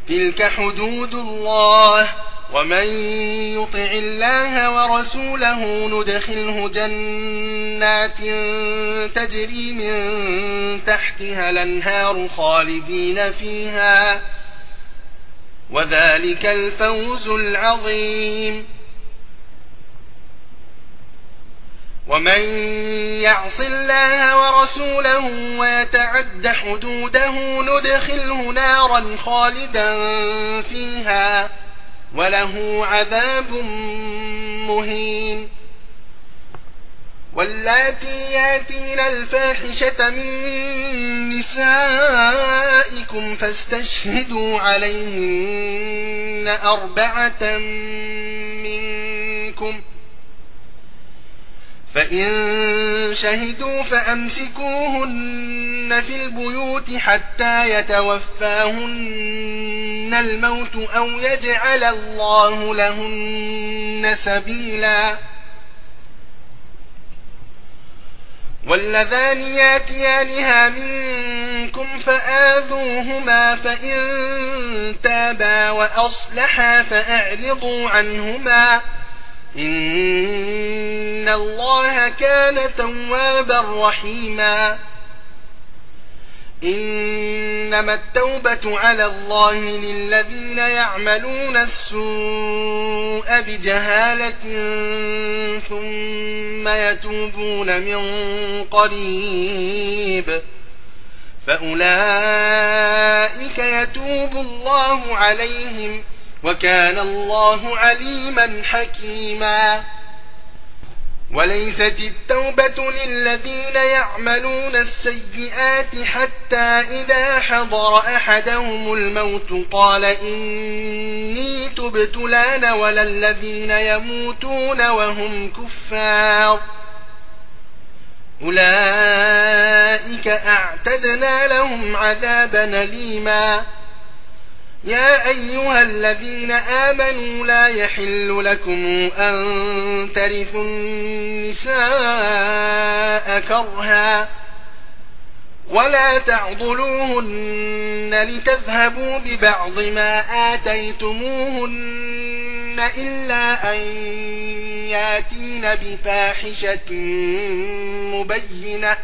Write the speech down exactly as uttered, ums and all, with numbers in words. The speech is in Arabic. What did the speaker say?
تلك حدود الله ومن يطع الله ورسوله ندخله جنات تجري من تحتها الأنهار خالدين فيها وذلك الفوز العظيم. ومن يعص الله ورسوله ويتعد حدوده ندخله نارا خالدا فيها وله عذاب مهين. واللاتي ياتين الفاحشة من نسائكم فاستشهدوا عليهن أربعة منكم فإن شهدوا فأمسكوهن في البيوت حتى يتوفاهن الموت أو يجعل الله لهن سبيلا. واللذان ياتيانها منكم فآذوهما فإن تابا وأصلحا فأعرضوا عنهما إن الله كان توابا رحيما. إنما التوبة على الله للذين يعملون السوء بجهالة ثم يتوبون من قريب فأولئك يتوب الله عليهم وكان الله عليما حكيما. وليست التوبة للذين يعملون السيئات حتى إذا حضر أحدهم الموت قال إني تبت الآن ولا الذين يموتون وهم كفار أولئك أعتدنا لهم عذابا أليما. يا أيها الذين آمنوا لا يحل لكم أن ترثوا النساء كرها ولا تعضلوهن لتذهبوا ببعض ما آتيتموهن إلا أن ياتين بفاحشة مبينة